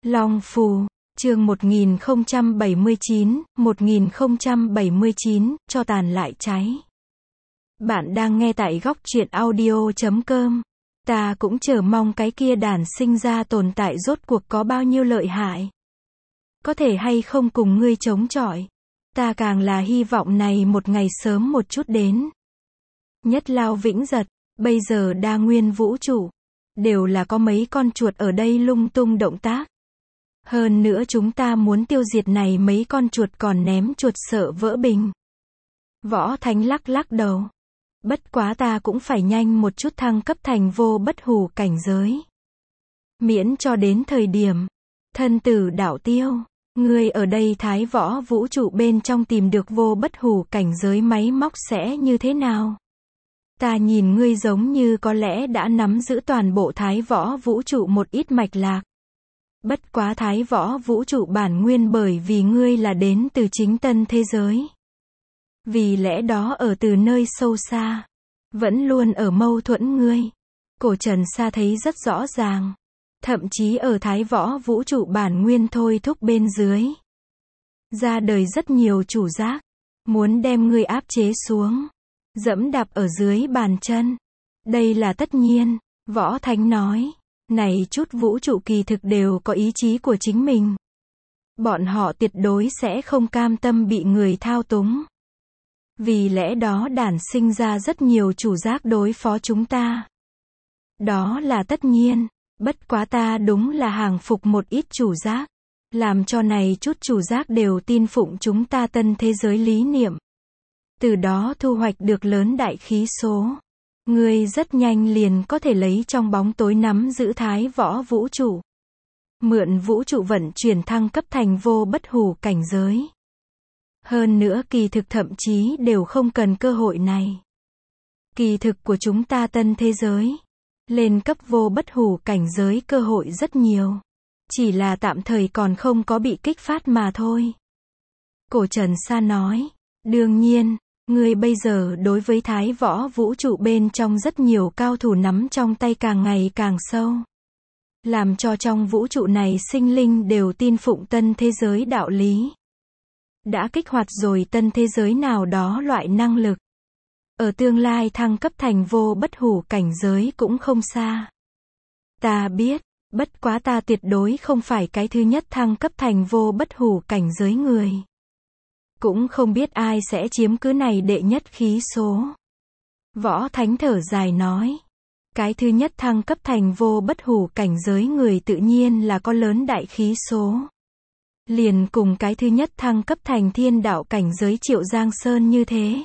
Long Phù, chương 1079, cho tàn lại cháy. Bạn đang nghe tại góc truyện audio.com. Ta cũng chờ mong cái kia đản sinh ra tồn tại rốt cuộc có bao nhiêu lợi hại. Có thể hay không cùng ngươi chống chọi. Ta càng là hy vọng này một ngày sớm một chút đến. Nhất Lao Vĩnh Giật, bây giờ đa nguyên vũ trụ, đều là có mấy con chuột ở đây lung tung động tác. Hơn nữa chúng ta muốn tiêu diệt này mấy con chuột còn ném chuột sợ vỡ bình. Võ Thánh lắc lắc đầu. Bất quá ta cũng phải nhanh một chút thăng cấp thành vô bất hủ cảnh giới. Miễn cho đến thời điểm thân tử đạo tiêu, ngươi ở đây thái võ vũ trụ bên trong tìm được vô bất hủ cảnh giới máy móc sẽ như thế nào? Ta nhìn ngươi giống như có lẽ đã nắm giữ toàn bộ thái võ vũ trụ một ít mạch lạc. Bất quá thái võ vũ trụ bản nguyên bởi vì ngươi là đến từ chính tân thế giới. Vì lẽ đó ở từ nơi sâu xa, vẫn luôn ở mâu thuẫn ngươi. Cổ Trần Sa thấy rất rõ ràng. Thậm chí ở thái võ vũ trụ bản nguyên thôi thúc bên dưới. Ra đời rất nhiều chủ giác. Muốn đem ngươi áp chế xuống. Dẫm đạp ở dưới bàn chân. Đây là tất nhiên, Võ Thánh nói. Này chút vũ trụ kỳ thực đều có ý chí của chính mình. Bọn họ tuyệt đối sẽ không cam tâm bị người thao túng. Vì lẽ đó đản sinh ra rất nhiều chủ giác đối phó chúng ta. Đó là tất nhiên, bất quá ta đúng là hàng phục một ít chủ giác. Làm cho này chút chủ giác đều tin phụng chúng ta tân thế giới lý niệm. Từ đó thu hoạch được lớn đại khí số. Ngươi rất nhanh liền có thể lấy trong bóng tối nắm giữ thái võ vũ trụ. Mượn vũ trụ vận chuyển thăng cấp thành vô bất hủ cảnh giới. Hơn nữa kỳ thực thậm chí đều không cần cơ hội này. Kỳ thực của chúng ta tân thế giới. Lên cấp vô bất hủ cảnh giới cơ hội rất nhiều. Chỉ là tạm thời còn không có bị kích phát mà thôi. Cổ Trần Sa nói. Đương nhiên. Ngươi bây giờ đối với thái võ vũ trụ bên trong rất nhiều cao thủ nắm trong tay càng ngày càng sâu. Làm cho trong vũ trụ này sinh linh đều tin phụng tân thế giới đạo lý. Đã kích hoạt rồi tân thế giới nào đó loại năng lực. Ở tương lai thăng cấp thành vô bất hủ cảnh giới cũng không xa. Ta biết, bất quá ta tuyệt đối không phải cái thứ nhất thăng cấp thành vô bất hủ cảnh giới người. Cũng không biết ai sẽ chiếm cứ này đệ nhất khí số. Võ Thánh thở dài nói. Cái thứ nhất thăng cấp thành vô bất hủ cảnh giới người tự nhiên là có lớn đại khí số. Liền cùng cái thứ nhất thăng cấp thành thiên đạo cảnh giới Triệu Giang Sơn như thế.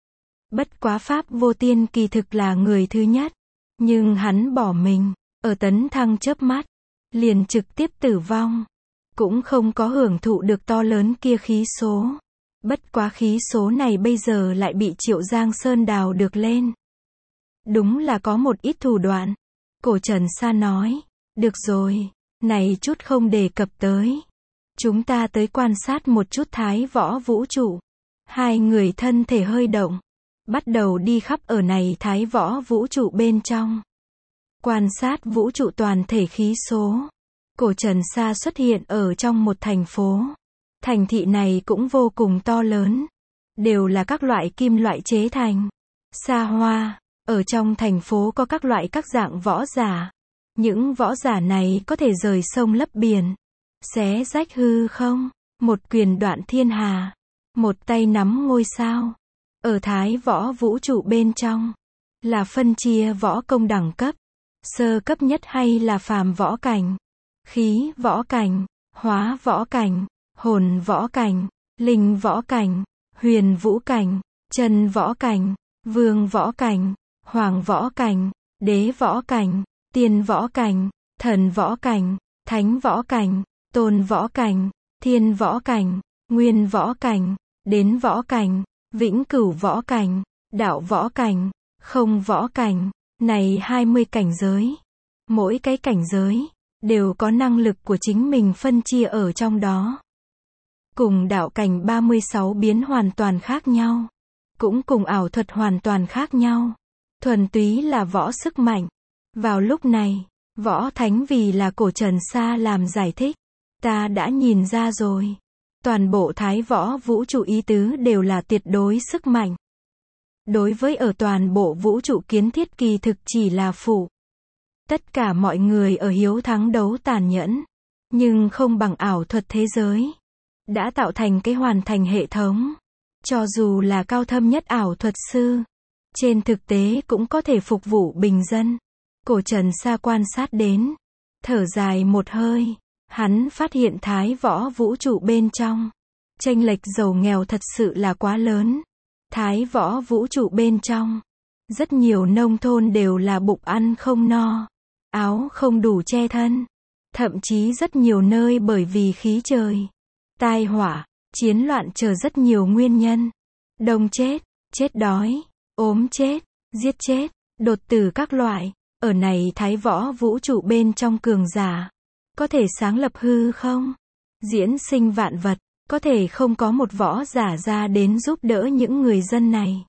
Bất quá Pháp Vô Tiên kỳ thực là người thứ nhất. Nhưng hắn bỏ mình, ở tấn thăng chớp mắt. Liền trực tiếp tử vong. Cũng không có hưởng thụ được to lớn kia khí số. Bất quá khí số này bây giờ lại bị Triệu Giang Sơn đào được lên. Đúng là có một ít thủ đoạn. Cổ Trần Sa nói. Được rồi, này chút không đề cập tới. Chúng ta tới quan sát một chút thái võ vũ trụ. Hai người thân thể hơi động. Bắt đầu đi khắp ở này thái võ vũ trụ bên trong. Quan sát vũ trụ toàn thể khí số. Cổ Trần Sa xuất hiện ở trong một thành phố. Thành thị này cũng vô cùng to lớn. Đều là các loại kim loại chế thành. Xa hoa. Ở trong thành phố có các loại các dạng võ giả. Những võ giả này có thể rời sông lấp biển. Xé rách hư không. Một quyền đoạn thiên hà. Một tay nắm ngôi sao. Ở thái võ vũ trụ bên trong. Là phân chia võ công đẳng cấp. Sơ cấp nhất hay là phàm võ cảnh. Khí võ cảnh. Hóa võ cảnh. Hồn võ cảnh, linh võ cảnh, huyền vũ cảnh, chân võ cảnh, vương võ cảnh, hoàng võ cảnh, đế võ cảnh, tiên võ cảnh, thần võ cảnh, thánh võ cảnh, tôn võ cảnh, thiên võ cảnh, nguyên võ cảnh, đến võ cảnh, vĩnh cửu võ cảnh, đạo võ cảnh, không võ cảnh. Này 20 cảnh giới. Mỗi cái cảnh giới đều có năng lực của chính mình phân chia ở trong đó. Cùng đạo cảnh 36 biến hoàn toàn khác nhau. Cũng cùng ảo thuật hoàn toàn khác nhau. Thuần túy là võ sức mạnh. Vào lúc này, Võ Thánh vì là Cổ Trần Sa làm giải thích. Ta đã nhìn ra rồi. Toàn bộ thái võ vũ trụ ý tứ đều là tuyệt đối sức mạnh. Đối với ở toàn bộ vũ trụ kiến thiết kỳ thực chỉ là phụ. Tất cả mọi người ở hiếu thắng đấu tàn nhẫn, nhưng không bằng ảo thuật thế giới. Đã tạo thành cái hoàn thành hệ thống. Cho dù là cao thâm nhất ảo thuật sư, trên thực tế cũng có thể phục vụ bình dân. Cổ Trần Sa quan sát đến, thở dài một hơi, hắn phát hiện thái võ vũ trụ bên trong, chênh lệch giàu nghèo thật sự là quá lớn. Thái võ vũ trụ bên trong, rất nhiều nông thôn đều là bụng ăn không no, áo không đủ che thân. Thậm chí rất nhiều nơi bởi vì khí trời, tai họa, chiến loạn chờ rất nhiều nguyên nhân. Đông chết, chết đói, ốm chết, giết chết, đột tử các loại. Ở này thái võ vũ trụ bên trong cường giả, có thể sáng lập hư không? Diễn sinh vạn vật, có thể không có một võ giả ra đến giúp đỡ những người dân này.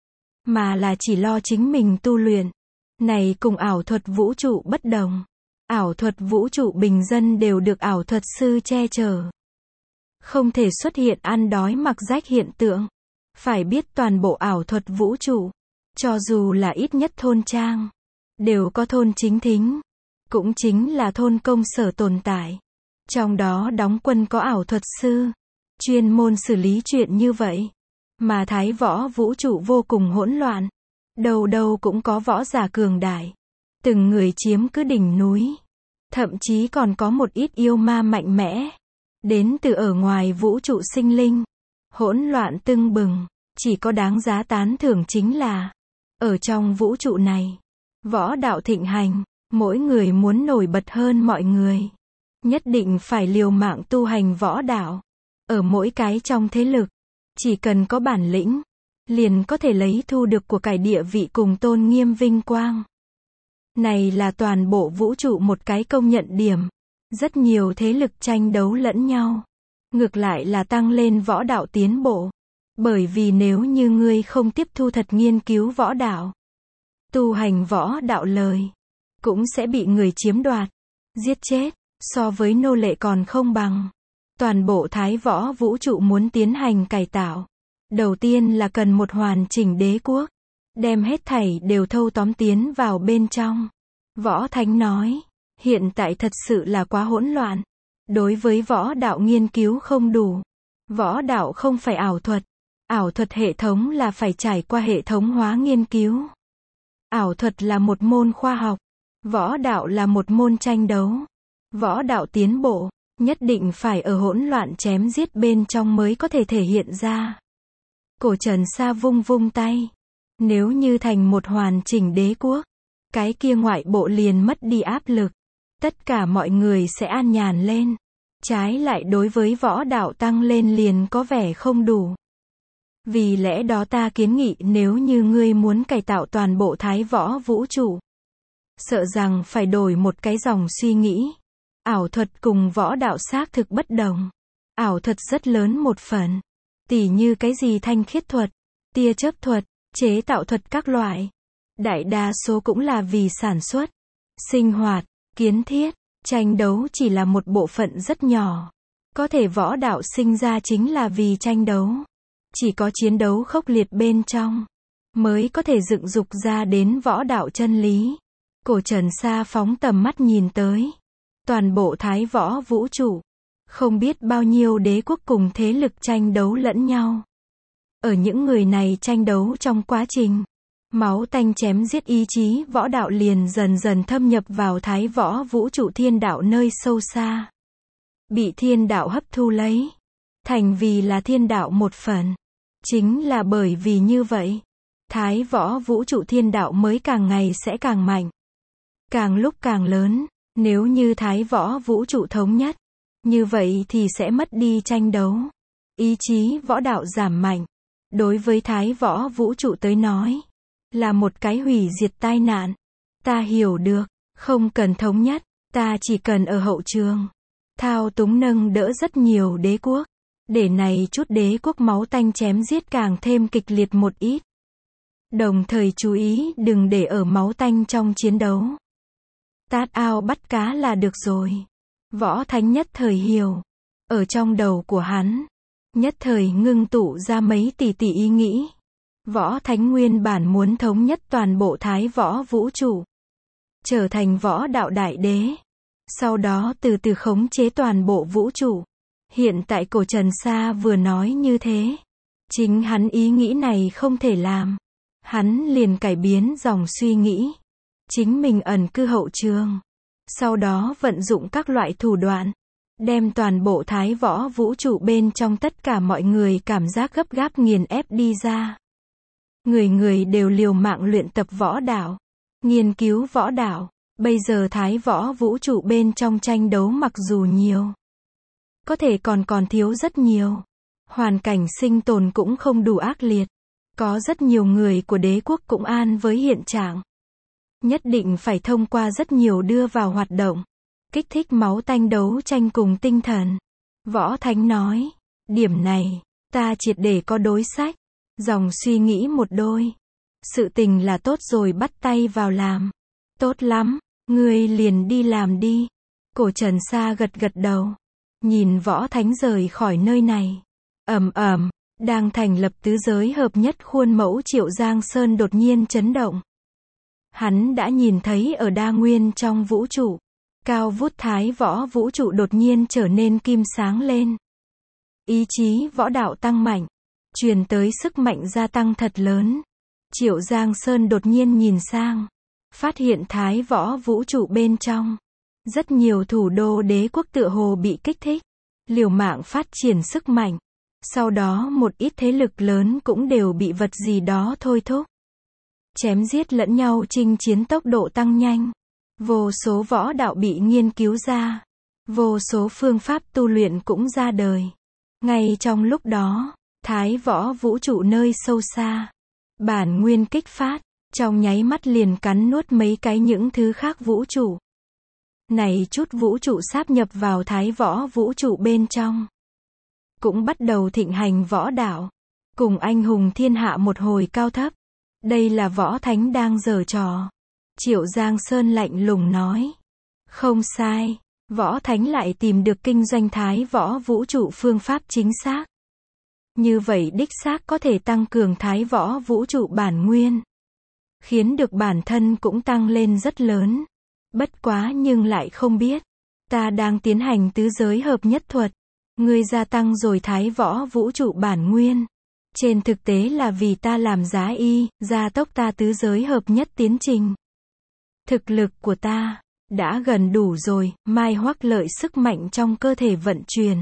Mà là chỉ lo chính mình tu luyện. Này cùng ảo thuật vũ trụ bất đồng. Ảo thuật vũ trụ bình dân đều được ảo thuật sư che chở. Không thể xuất hiện ăn đói mặc rách hiện tượng. Phải biết toàn bộ ảo thuật vũ trụ, cho dù là ít nhất thôn trang, đều có thôn chính thính, cũng chính là thôn công sở tồn tại. Trong đó đóng quân có ảo thuật sư, chuyên môn xử lý chuyện như vậy. Mà thái võ vũ trụ vô cùng hỗn loạn. Đâu đâu cũng có võ giả cường đại. Từng người chiếm cứ đỉnh núi. Thậm chí còn có một ít yêu ma mạnh mẽ. Đến từ ở ngoài vũ trụ sinh linh. Hỗn loạn tưng bừng. Chỉ có đáng giá tán thưởng chính là, ở trong vũ trụ này, võ đạo thịnh hành. Mỗi người muốn nổi bật hơn mọi người, nhất định phải liều mạng tu hành võ đạo. Ở mỗi cái trong thế lực, chỉ cần có bản lĩnh, liền có thể lấy thu được của cải địa vị cùng tôn nghiêm vinh quang. Này là toàn bộ vũ trụ một cái công nhận điểm. Rất nhiều thế lực tranh đấu lẫn nhau. Ngược lại là tăng lên võ đạo tiến bộ. Bởi vì nếu như ngươi không tiếp thu thật nghiên cứu võ đạo, tu hành võ đạo lời, cũng sẽ bị người chiếm đoạt, giết chết, so với nô lệ còn không bằng. Toàn bộ thái võ vũ trụ muốn tiến hành cải tạo. Đầu tiên là cần một hoàn chỉnh đế quốc, đem hết thảy đều thâu tóm tiến vào bên trong. Võ Thánh nói, hiện tại thật sự là quá hỗn loạn. Đối với võ đạo nghiên cứu không đủ. Võ đạo không phải ảo thuật. Ảo thuật hệ thống là phải trải qua hệ thống hóa nghiên cứu. Ảo thuật là một môn khoa học. Võ đạo là một môn tranh đấu. Võ đạo tiến bộ, nhất định phải ở hỗn loạn chém giết bên trong mới có thể thể hiện ra. Cổ Trần Sa vung vung tay. Nếu như thành một hoàn chỉnh đế quốc, cái kia ngoại bộ liền mất đi áp lực. Tất cả mọi người sẽ an nhàn lên. Trái lại đối với võ đạo tăng lên liền có vẻ không đủ. Vì lẽ đó ta kiến nghị nếu như ngươi muốn cải tạo toàn bộ thái võ vũ trụ, sợ rằng phải đổi một cái dòng suy nghĩ. Ảo thuật cùng võ đạo xác thực bất đồng. Ảo thuật rất lớn một phần. Tỉ như cái gì thanh khiết thuật, tia chớp thuật, chế tạo thuật các loại. Đại đa số cũng là vì sản xuất, sinh hoạt, kiến thiết. Tranh đấu chỉ là một bộ phận rất nhỏ. Có thể võ đạo sinh ra chính là vì tranh đấu. Chỉ có chiến đấu khốc liệt bên trong, mới có thể dựng dục ra đến võ đạo chân lý. Cổ Trần Sa phóng tầm mắt nhìn tới. Toàn bộ thái võ vũ trụ. Không biết bao nhiêu đế quốc cùng thế lực tranh đấu lẫn nhau. Ở những người này tranh đấu trong quá trình, máu tanh chém giết ý chí võ đạo liền dần dần thâm nhập vào thái võ vũ trụ thiên đạo nơi sâu xa. Bị thiên đạo hấp thu lấy. Thành vì là thiên đạo một phần. Chính là bởi vì như vậy, thái võ vũ trụ thiên đạo mới càng ngày sẽ càng mạnh. Càng lúc càng lớn. Nếu như thái võ vũ trụ thống nhất, như vậy thì sẽ mất đi tranh đấu. Ý chí võ đạo giảm mạnh. Đối với thái võ vũ trụ tới nói, là một cái hủy diệt tai nạn. Ta hiểu được, không cần thống nhất, ta chỉ cần ở hậu trường, thao túng nâng đỡ rất nhiều đế quốc. Để này chút đế quốc máu tanh chém giết càng thêm kịch liệt một ít. Đồng thời chú ý đừng để ở máu tanh trong chiến đấu. Tát ao bắt cá là được rồi. Võ Thánh nhất thời hiểu. Ở trong đầu của hắn, nhất thời ngưng tụ ra mấy tỷ tỷ ý nghĩ. Võ Thánh nguyên bản muốn thống nhất toàn bộ Thái Võ vũ trụ, trở thành võ đạo đại đế. Sau đó từ từ khống chế toàn bộ vũ trụ. Hiện tại Cổ Trần Sa vừa nói như thế. Chính hắn ý nghĩ này không thể làm. Hắn liền cải biến dòng suy nghĩ. Chính mình ẩn cư hậu trường. Sau đó vận dụng các loại thủ đoạn. Đem toàn bộ Thái Võ vũ trụ bên trong tất cả mọi người cảm giác gấp gáp nghiền ép đi ra. Người người đều liều mạng luyện tập võ đạo. Nghiên cứu võ đạo. Bây giờ Thái Võ vũ trụ bên trong tranh đấu mặc dù nhiều, có thể còn thiếu rất nhiều. Hoàn cảnh sinh tồn cũng không đủ ác liệt. Có rất nhiều người của đế quốc cũng an với hiện trạng. Nhất định phải thông qua rất nhiều đưa vào hoạt động. Kích thích máu tanh đấu tranh cùng tinh thần. Võ Thánh nói, điểm này, ta triệt để có đối sách. Dòng suy nghĩ một đôi. Sự tình là tốt rồi, bắt tay vào làm. Tốt lắm, ngươi liền đi làm đi. Cổ Trần Sa gật gật đầu. Nhìn Võ Thánh rời khỏi nơi này. Đang thành lập tứ giới hợp nhất khuôn mẫu Triệu Giang Sơn đột nhiên chấn động. Hắn đã nhìn thấy ở đa nguyên trong vũ trụ, cao vút Thái Võ vũ trụ đột nhiên trở nên kim sáng lên. Ý chí võ đạo tăng mạnh, truyền tới sức mạnh gia tăng thật lớn. Triệu Giang Sơn đột nhiên nhìn sang, phát hiện Thái Võ vũ trụ bên trong, rất nhiều thủ đô đế quốc tựa hồ bị kích thích, liều mạng phát triển sức mạnh. Sau đó một ít thế lực lớn cũng đều bị vật gì đó thôi thúc. Chém giết lẫn nhau, chinh chiến tốc độ tăng nhanh. Vô số võ đạo bị nghiên cứu ra. Vô số phương pháp tu luyện cũng ra đời. Ngay trong lúc đó, Thái Võ vũ trụ nơi sâu xa, bản nguyên kích phát, trong nháy mắt liền cắn nuốt mấy cái những thứ khác vũ trụ. Này chút vũ trụ sáp nhập vào Thái Võ vũ trụ bên trong, cũng bắt đầu thịnh hành võ đạo, cùng anh hùng thiên hạ một hồi cao thấp. Đây là Võ Thánh đang giở trò. Triệu Giang Sơn lạnh lùng nói. Không sai, Võ Thánh lại tìm được kinh doanh Thái Võ vũ trụ phương pháp chính xác. Như vậy đích xác có thể tăng cường Thái Võ vũ trụ bản nguyên, khiến được bản thân cũng tăng lên rất lớn. Bất quá nhưng lại không biết, ta đang tiến hành tứ giới hợp nhất thuật. Ngươi gia tăng rồi Thái Võ vũ trụ bản nguyên. Trên thực tế là vì ta làm giá y, gia tốc ta tứ giới hợp nhất tiến trình. Thực lực của ta đã gần đủ rồi, Mai Hoắc Lợi sức mạnh trong cơ thể vận chuyển.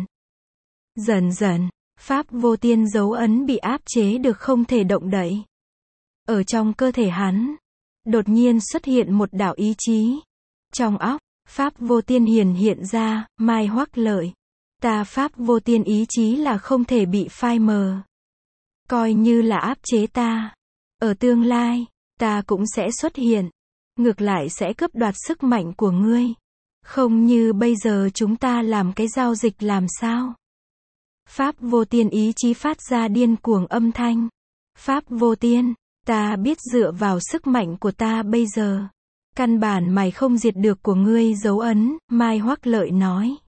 Dần dần, pháp vô tiên dấu ấn bị áp chế được không thể động đậy. Ở trong cơ thể hắn, đột nhiên xuất hiện một đạo ý chí. Trong óc, pháp vô tiên hiện ra, Mai Hoắc Lợi. Ta pháp vô tiên ý chí là không thể bị phai mờ. Coi như là áp chế ta. Ở tương lai, ta cũng sẽ xuất hiện. Ngược lại sẽ cướp đoạt sức mạnh của ngươi. Không như bây giờ chúng ta làm cái giao dịch làm sao? Pháp vô tiên ý chí phát ra điên cuồng âm thanh. Pháp vô tiên, ta biết dựa vào sức mạnh của ta bây giờ, căn bản mày không diệt được của ngươi dấu ấn, Mai Hoắc Lợi nói.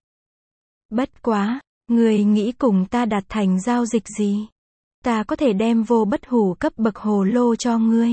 Bất quá, ngươi nghĩ cùng ta đạt thành giao dịch gì? Ta có thể đem vô bất hủ cấp bậc hồ lô cho ngươi.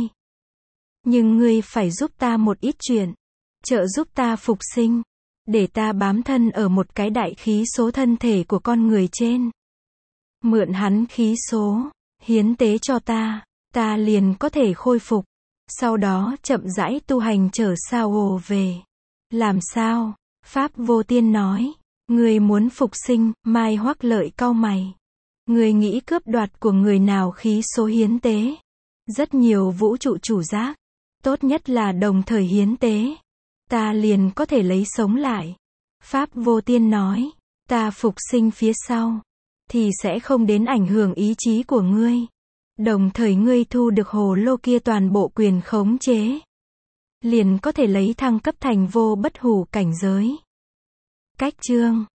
Nhưng ngươi phải giúp ta một ít chuyện. Trợ giúp ta phục sinh. Để ta bám thân ở một cái đại khí số thân thể của con người trên. Mượn hắn khí số, hiến tế cho ta. Ta liền có thể khôi phục. Sau đó chậm rãi tu hành trở sao ồ về. Làm sao? Pháp vô tiên nói. Ngươi muốn phục sinh, Mai Hoắc Lợi cau mày. Ngươi nghĩ cướp đoạt của người nào khí số hiến tế? Rất nhiều vũ trụ chủ giác. Tốt nhất là đồng thời hiến tế. Ta liền có thể lấy sống lại. Pháp vô tiên nói. Ta phục sinh phía sau, thì sẽ không đến ảnh hưởng ý chí của ngươi. Đồng thời ngươi thu được hồ lô kia toàn bộ quyền khống chế. Liền có thể lấy thăng cấp thành vô bất hủ cảnh giới. Cách chương